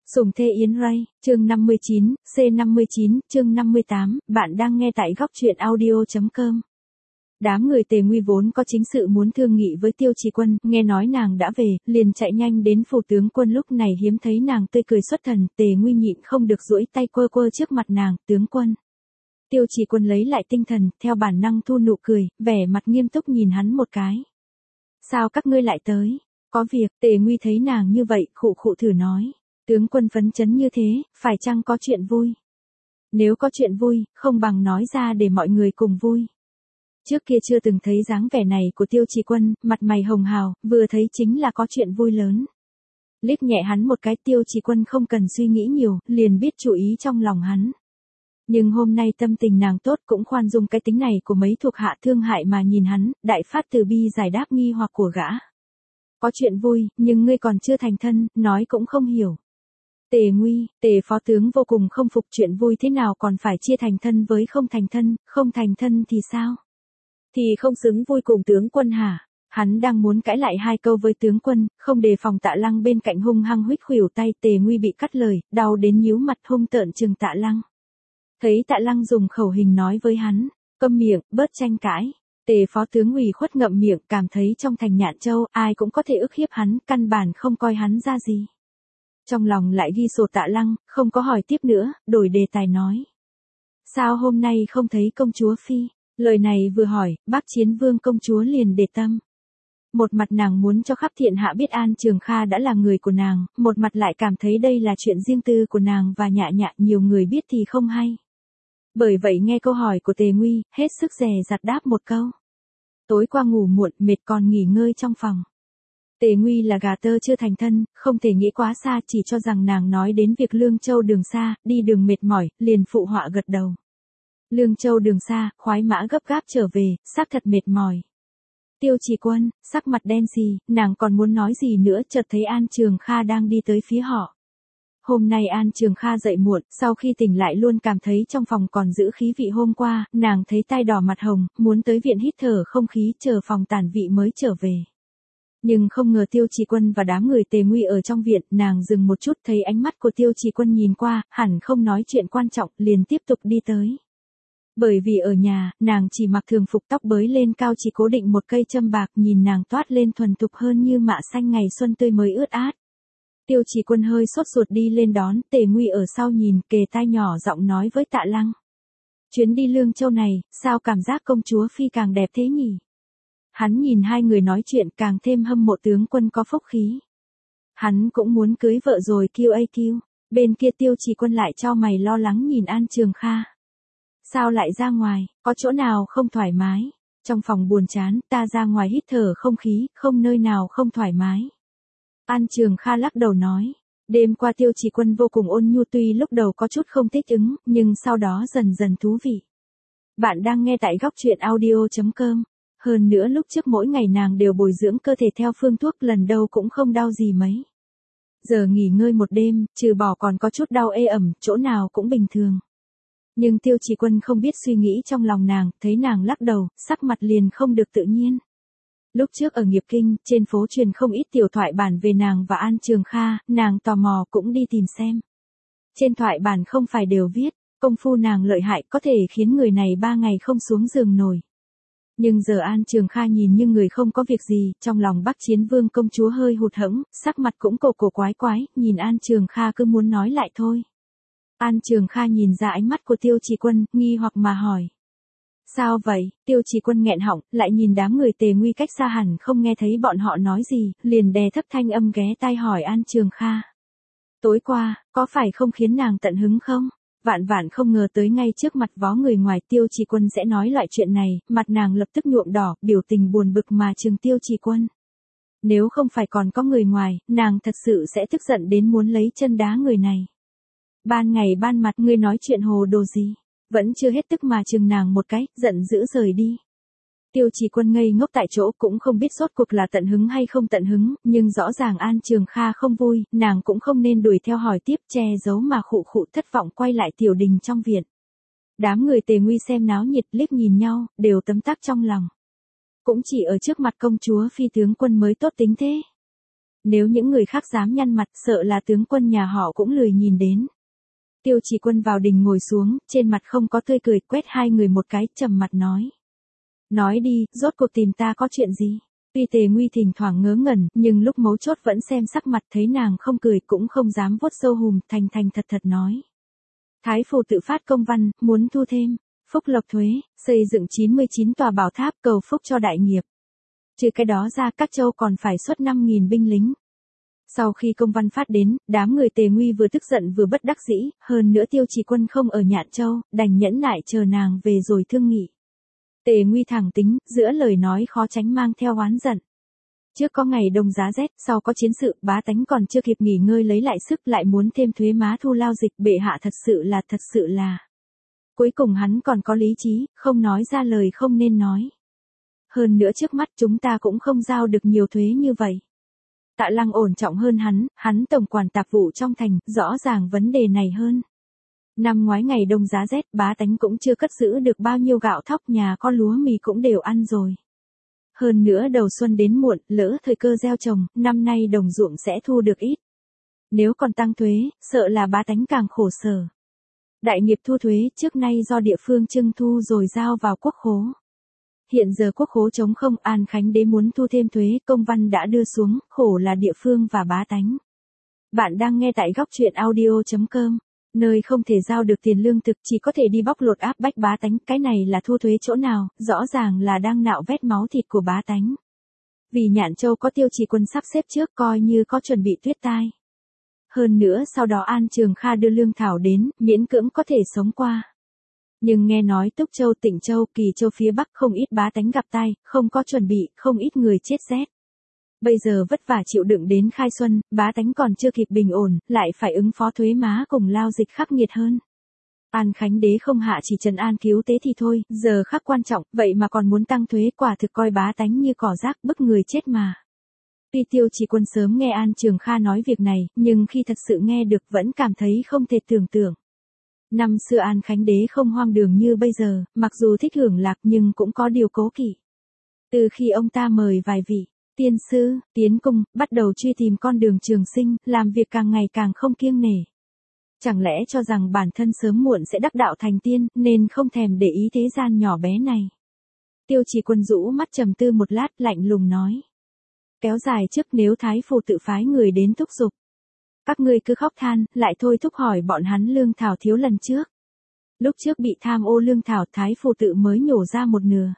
Sùng Thê Yến Ray, chương 59, C59, chương 58, bạn đang nghe tại góc truyện audio.com. Đám người Tề Nguy vốn có chính sự muốn thương nghị với Tiêu Trì Quân, nghe nói nàng đã về, liền chạy nhanh đến phủ tướng quân. Lúc này hiếm thấy nàng tươi cười xuất thần, Tề Nguy nhịn không được duỗi tay quơ quơ trước mặt nàng, tướng quân. Tiêu Trì Quân lấy lại tinh thần, theo bản năng thu nụ cười, vẻ mặt nghiêm túc nhìn hắn một cái. Sao các ngươi lại tới? Có việc. Tề Nguy thấy nàng như vậy, khụ khụ thử nói. Tướng quân phấn chấn như thế, phải chăng có chuyện vui? Nếu có chuyện vui, không bằng nói ra để mọi người cùng vui. Trước kia chưa từng thấy dáng vẻ này của Tiêu Trì Quân, mặt mày hồng hào, vừa thấy chính là có chuyện vui lớn. Liếc nhẹ hắn một cái, Tiêu Trì Quân không cần suy nghĩ nhiều, liền biết chủ ý trong lòng hắn. Nhưng hôm nay tâm tình nàng tốt, cũng khoan dung cái tính này của mấy thuộc hạ thương hại mà nhìn hắn, đại phát từ bi giải đáp nghi hoặc của gã. Có chuyện vui, nhưng ngươi còn chưa thành thân, nói cũng không hiểu. Tề Nguy, Tề phó tướng vô cùng không phục, chuyện vui thế nào còn phải chia thành thân với không thành thân thì sao? Thì không xứng vui cùng tướng quân hả? Hắn đang muốn cãi lại hai câu với tướng quân, không đề phòng Tạ Lăng bên cạnh hung hăng huých khuỷu tay. Tề Nguy bị cắt lời, đau đến nhíu mặt, hung tợn trừng Tạ Lăng. Thấy Tạ Lăng dùng khẩu hình nói với hắn, câm miệng, bớt tranh cãi. Tề phó tướng ủy khuất ngậm miệng, cảm thấy trong thành Nhạn Châu ai cũng có thể ức hiếp hắn, căn bản không coi hắn ra gì. Trong lòng lại ghi sổ Tạ Lăng, không có hỏi tiếp nữa, đổi đề tài nói. Sao hôm nay không thấy công chúa phi? Lời này vừa hỏi, Bác Chiến Vương công chúa liền để tâm. Một mặt nàng muốn cho khắp thiên hạ biết An Trường Kha đã là người của nàng, một mặt lại cảm thấy đây là chuyện riêng tư của nàng và Nhạ Nhạ, nhiều người biết thì không hay. Bởi vậy nghe câu hỏi của Tề Nguy, hết sức dè dặt đáp một câu. Tối qua ngủ muộn, mệt còn nghỉ ngơi trong phòng. Tề Nguy là gà tơ chưa thành thân, không thể nghĩ quá xa, chỉ cho rằng nàng nói đến việc Lương Châu đường xa, đi đường mệt mỏi, liền phụ họa gật đầu. Lương Châu đường xa, khoái mã gấp gáp trở về, xác thật mệt mỏi. Tiêu Trì Quân, sắc mặt đen xì, nàng còn muốn nói gì nữa, chợt thấy An Trường Kha đang đi tới phía họ. Hôm nay An Trường Kha dậy muộn, sau khi tỉnh lại luôn cảm thấy trong phòng còn giữ khí vị hôm qua, nàng thấy tai đỏ mặt hồng, muốn tới viện hít thở không khí, chờ phòng tản vị mới trở về. Nhưng không ngờ Tiêu Trì Quân và đám người Tề Nguy ở trong viện, nàng dừng một chút, thấy ánh mắt của Tiêu Trì Quân nhìn qua, hẳn không nói chuyện quan trọng, liền tiếp tục đi tới. Bởi vì ở nhà, nàng chỉ mặc thường phục, tóc bới lên cao, chỉ cố định một cây châm bạc, nhìn nàng toát lên thuần thục hơn như mạ xanh ngày xuân tươi mới ướt át. Tiêu Trì Quân hơi sốt ruột đi lên đón, Tề Nguy ở sau nhìn, kề tai nhỏ giọng nói với Tạ Lăng. Chuyến đi Lương Châu này, sao cảm giác công chúa phi càng đẹp thế nhỉ? Hắn nhìn hai người nói chuyện càng thêm hâm mộ tướng quân có phúc khí. Hắn cũng muốn cưới vợ rồi QAQ. Bên kia Tiêu Trì Quân lại cho mày lo lắng nhìn An Trường Kha. Sao lại ra ngoài, có chỗ nào không thoải mái? Trong phòng buồn chán, ta ra ngoài hít thở không khí, không nơi nào không thoải mái. An Trường Kha lắc đầu nói. Đêm qua Tiêu Trì Quân vô cùng ôn nhu, tuy lúc đầu có chút không thích ứng, nhưng sau đó dần dần thú vị. Bạn đang nghe tại góc truyện audio.com. Hơn nữa lúc trước mỗi ngày nàng đều bồi dưỡng cơ thể theo phương thuốc, lần đầu cũng không đau gì mấy. Giờ nghỉ ngơi một đêm, trừ bỏ còn có chút đau ê ẩm, chỗ nào cũng bình thường. Nhưng Tiêu Trì Quân không biết suy nghĩ trong lòng nàng, thấy nàng lắc đầu, sắc mặt liền không được tự nhiên. Lúc trước ở Nghiệp Kinh, trên phố truyền không ít tiểu thoại bản về nàng và An Trường Kha, nàng tò mò cũng đi tìm xem. Trên thoại bản không phải đều viết, công phu nàng lợi hại có thể khiến người này 3 ngày không xuống giường nổi. Nhưng giờ An Trường Kha nhìn như người không có việc gì, trong lòng Bắc Chiến Vương công chúa hơi hụt hẫng, sắc mặt cũng cổ quái, nhìn An Trường Kha cứ muốn nói lại thôi. An Trường Kha nhìn ra ánh mắt của Tiêu Trì Quân, nghi hoặc mà hỏi. Sao vậy? Tiêu Trì Quân nghẹn họng, lại nhìn đám người Tề Nguy cách xa hẳn không nghe thấy bọn họ nói gì, liền đè thấp thanh âm ghé tai hỏi An Trường Kha. Tối qua, có phải không khiến nàng tận hứng không? Vạn không ngờ tới ngay trước mặt vó người ngoài Tiêu Trì Quân sẽ nói loại chuyện này, mặt nàng lập tức nhuộm đỏ, biểu tình buồn bực mà trừng Tiêu Trì Quân. Nếu không phải còn có người ngoài, nàng thật sự sẽ tức giận đến muốn lấy chân đá người này. Ban ngày ban mặt ngươi nói chuyện hồ đồ gì? Vẫn chưa hết tức mà trừng nàng một cái, giận dữ rời đi. Tiêu Trì Quân ngây ngốc tại chỗ, cũng không biết rốt cuộc là tận hứng hay không tận hứng, nhưng rõ ràng An Trường Kha không vui, nàng cũng không nên đuổi theo hỏi tiếp, che giấu mà khụ thất vọng quay lại tiểu đình trong viện. Đám người Tề Nguy xem náo nhiệt liếc nhìn nhau, đều tấm tắc trong lòng. Cũng chỉ ở trước mặt công chúa phi tướng quân mới tốt tính thế. Nếu những người khác dám nhăn mặt, sợ là tướng quân nhà họ cũng lười nhìn đến. Tiêu Chỉ Quân vào đình ngồi xuống, trên mặt không có tươi cười, quét hai người một cái, trầm mặt nói. Nói đi, rốt cuộc tìm ta có chuyện gì? Tuy Tề Nguy thỉnh thoảng ngớ ngẩn, nhưng lúc mấu chốt vẫn xem sắc mặt, thấy nàng không cười cũng không dám vuốt râu hùm, thành thành thật thật nói. Thái phủ tự phát công văn, muốn thu thêm phúc lộc thuế, xây dựng 99 tòa bảo tháp cầu phúc cho đại nghiệp. Trừ cái đó ra, các châu còn phải xuất 5.000 binh lính. Sau khi công văn phát đến, đám người Tề Nguy vừa tức giận vừa bất đắc dĩ, hơn nữa Tiêu Chỉ Quân không ở Nhạn Châu, đành nhẫn nại chờ nàng về rồi thương nghị. Tề Nguy thẳng tính, giữa lời nói khó tránh mang theo oán giận. Trước có ngày đông giá rét, sau có chiến sự, bá tánh còn chưa kịp nghỉ ngơi lấy lại sức, lại muốn thêm thuế má thu lao dịch, bệ hạ thật sự là. Cuối cùng hắn còn có lý trí, không nói ra lời không nên nói. Hơn nữa trước mắt chúng ta cũng không giao được nhiều thuế như vậy. Tạ Lăng ổn trọng hơn hắn tổng quản tạp vụ trong thành, rõ ràng vấn đề này hơn. Năm ngoái ngày đông giá rét, bá tánh cũng chưa cất giữ được bao nhiêu gạo thóc, nhà có lúa mì cũng đều ăn rồi. Hơn nữa đầu xuân đến muộn, lỡ thời cơ gieo trồng, năm nay đồng ruộng sẽ thu được ít. Nếu còn tăng thuế, sợ là bá tánh càng khổ sở. Đại nghiệp thu thuế trước nay do địa phương trưng thu rồi giao vào quốc khố. Hiện giờ quốc khố trống không, An Khánh Đế muốn thu thêm thuế, công văn đã đưa xuống, khổ là địa phương và bá tánh. Bạn đang nghe tại góc truyện audio.com, nơi không thể giao được tiền lương thực, chỉ có thể đi bóc lột áp bách bá tánh, cái này là thu thuế chỗ nào, rõ ràng là đang nạo vét máu thịt của bá tánh. Vì Nhạn Châu có Tiêu Chỉ Quân sắp xếp trước, coi như có chuẩn bị tuyết tai. Hơn nữa sau đó An Trường Kha đưa lương thảo đến, miễn cưỡng có thể sống qua. Nhưng nghe nói Túc Châu, Tịnh Châu, Kỳ Châu phía Bắc không ít bá tánh gặp tai, không có chuẩn bị, không ít người chết rét. Bây giờ vất vả chịu đựng đến khai xuân, bá tánh còn chưa kịp bình ổn, lại phải ứng phó thuế má cùng lao dịch khắc nghiệt hơn. An Khánh Đế không hạ chỉ trấn an cứu tế thì thôi, giờ khắc quan trọng, vậy mà còn muốn tăng thuế, quả thực coi bá tánh như cỏ rác, bức người chết mà. Tuy Tiêu Chỉ Quân sớm nghe An Trường Kha nói việc này, nhưng khi thật sự nghe được vẫn cảm thấy không thể tưởng tượng. Năm xưa An Khánh Đế không hoang đường như bây giờ, mặc dù thích hưởng lạc nhưng cũng có điều cố kỵ. Từ khi ông ta mời vài vị tiên sư tiến cung, bắt đầu truy tìm con đường trường sinh, làm việc càng ngày càng không kiêng nể. Chẳng lẽ cho rằng bản thân sớm muộn sẽ đắc đạo thành tiên, nên không thèm để ý thế gian nhỏ bé này. Tiêu Chỉ Quân rũ mắt trầm tư một lát, lạnh lùng nói. Kéo dài trước, nếu Thái phủ tự phái người đến thúc giục. Các ngươi cứ khóc than, lại thôi thúc hỏi bọn hắn lương thảo thiếu lần trước. Lúc trước bị tham ô lương thảo, Thái phủ tự mới nhổ ra một nửa.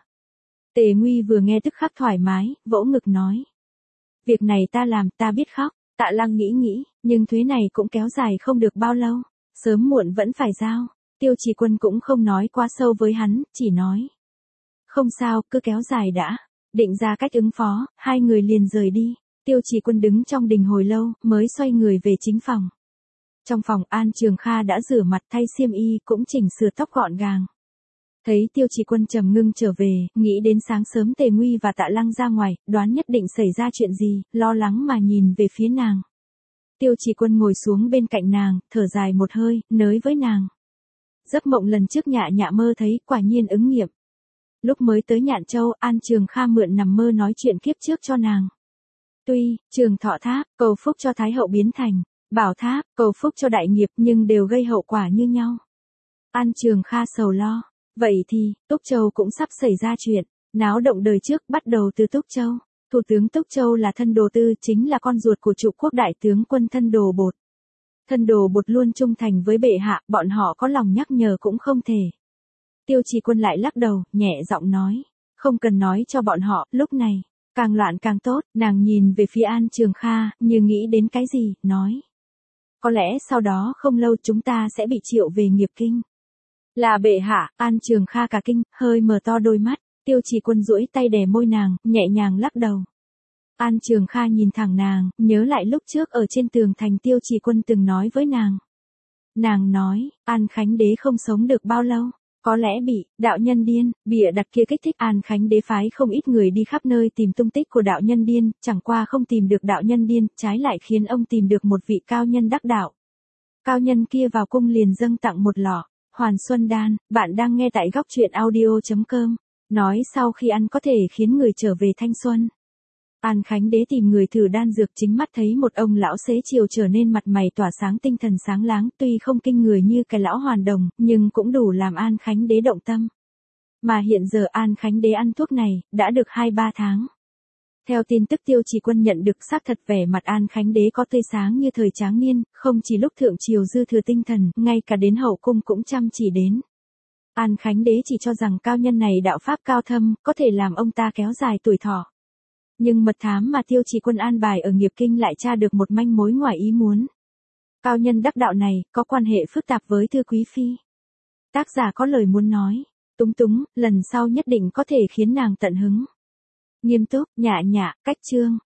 Tề Nguy vừa nghe tức khắc thoải mái, vỗ ngực nói. Việc này ta làm, ta biết khóc. Tạ Lăng nghĩ, nhưng thuế này cũng kéo dài không được bao lâu. Sớm muộn vẫn phải giao. Tiêu Chỉ Quân cũng không nói quá sâu với hắn, chỉ nói. Không sao, cứ kéo dài đã. Định ra cách ứng phó, hai người liền rời đi. Tiêu Chỉ Quân đứng trong đình hồi lâu, mới xoay người về chính phòng. Trong phòng, An Trường Kha đã rửa mặt, thay xiêm y, cũng chỉnh sửa tóc gọn gàng. Thấy Tiêu Chỉ Quân trầm ngưng trở về, nghĩ đến sáng sớm Tề Nguy và Tạ Lăng ra ngoài, đoán nhất định xảy ra chuyện gì, lo lắng mà nhìn về phía nàng. Tiêu Chỉ Quân ngồi xuống bên cạnh nàng, thở dài một hơi, nới với nàng. Giấc mộng lần trước nhạ mơ thấy, quả nhiên ứng nghiệm. Lúc mới tới Nhạn Châu, An Trường Kha mượn nằm mơ nói chuyện kiếp trước cho nàng. Tuy, Trường Thọ Tháp, cầu phúc cho Thái hậu biến thành, Bảo Tháp, cầu phúc cho đại nghiệp, nhưng đều gây hậu quả như nhau. An Trường Kha sầu lo. Vậy thì, Túc Châu cũng sắp xảy ra chuyện. Náo động đời trước bắt đầu từ Túc Châu. Thủ tướng Túc Châu là Thân Đồ Tư, chính là con ruột của trụ quốc đại tướng quân Thân Đồ Bột. Thân Đồ Bột luôn trung thành với bệ hạ, bọn họ có lòng nhắc nhở cũng không thể. Tiêu Chỉ Quân lại lắc đầu, nhẹ giọng nói. Không cần nói cho bọn họ, lúc này, càng loạn càng tốt. Nàng nhìn về phía An Trường Kha, như nghĩ đến cái gì, nói. Có lẽ sau đó không lâu chúng ta sẽ bị triệu về nghiệp kinh. Là bệ hạ. An Trường Kha cả kinh, hơi mở to đôi mắt. Tiêu Chỉ Quân duỗi tay đè môi nàng, nhẹ nhàng lắc đầu. An Trường Kha nhìn thẳng nàng, nhớ lại lúc trước ở trên tường thành Tiêu Chỉ Quân từng nói với nàng. Nàng nói, An Khánh Đế không sống được bao lâu. Có lẽ bị đạo nhân điên, bịa đặt kia kích thích. An Khánh Đế phái không ít người đi khắp nơi tìm tung tích của đạo nhân điên, chẳng qua không tìm được đạo nhân điên, trái lại khiến ông tìm được một vị cao nhân đắc đạo. Cao nhân kia vào cung liền dâng tặng một lọ Hoàn Xuân Đan. Bạn đang nghe tại góc truyện audio.com. Nói sau khi ăn có thể khiến người trở về thanh xuân. An Khánh Đế tìm người thử đan dược, chính mắt thấy một ông lão xế chiều trở nên mặt mày tỏa sáng, tinh thần sáng láng, tuy không kinh người như cái lão hoàn đồng, nhưng cũng đủ làm An Khánh Đế động tâm. Mà hiện giờ An Khánh Đế ăn thuốc này, đã được 2-3 tháng. Theo tin tức Tiêu Chỉ Quân nhận được, xác thật vẻ mặt An Khánh Đế có tươi sáng như thời tráng niên, không chỉ lúc thượng triều dư thừa tinh thần, ngay cả đến hậu cung cũng chăm chỉ đến. An Khánh Đế chỉ cho rằng cao nhân này đạo pháp cao thâm, có thể làm ông ta kéo dài tuổi thọ. Nhưng mật thám mà Tiêu Chỉ Quân an bài ở Nghiệp Kinh lại tra được một manh mối ngoài ý muốn. Cao nhân đắc đạo này, có quan hệ phức tạp với Thư Quý Phi. Tác giả có lời muốn nói, túng túng, lần sau nhất định có thể khiến nàng tận hứng. Nghiêm túc, nhã nhã, cách chương.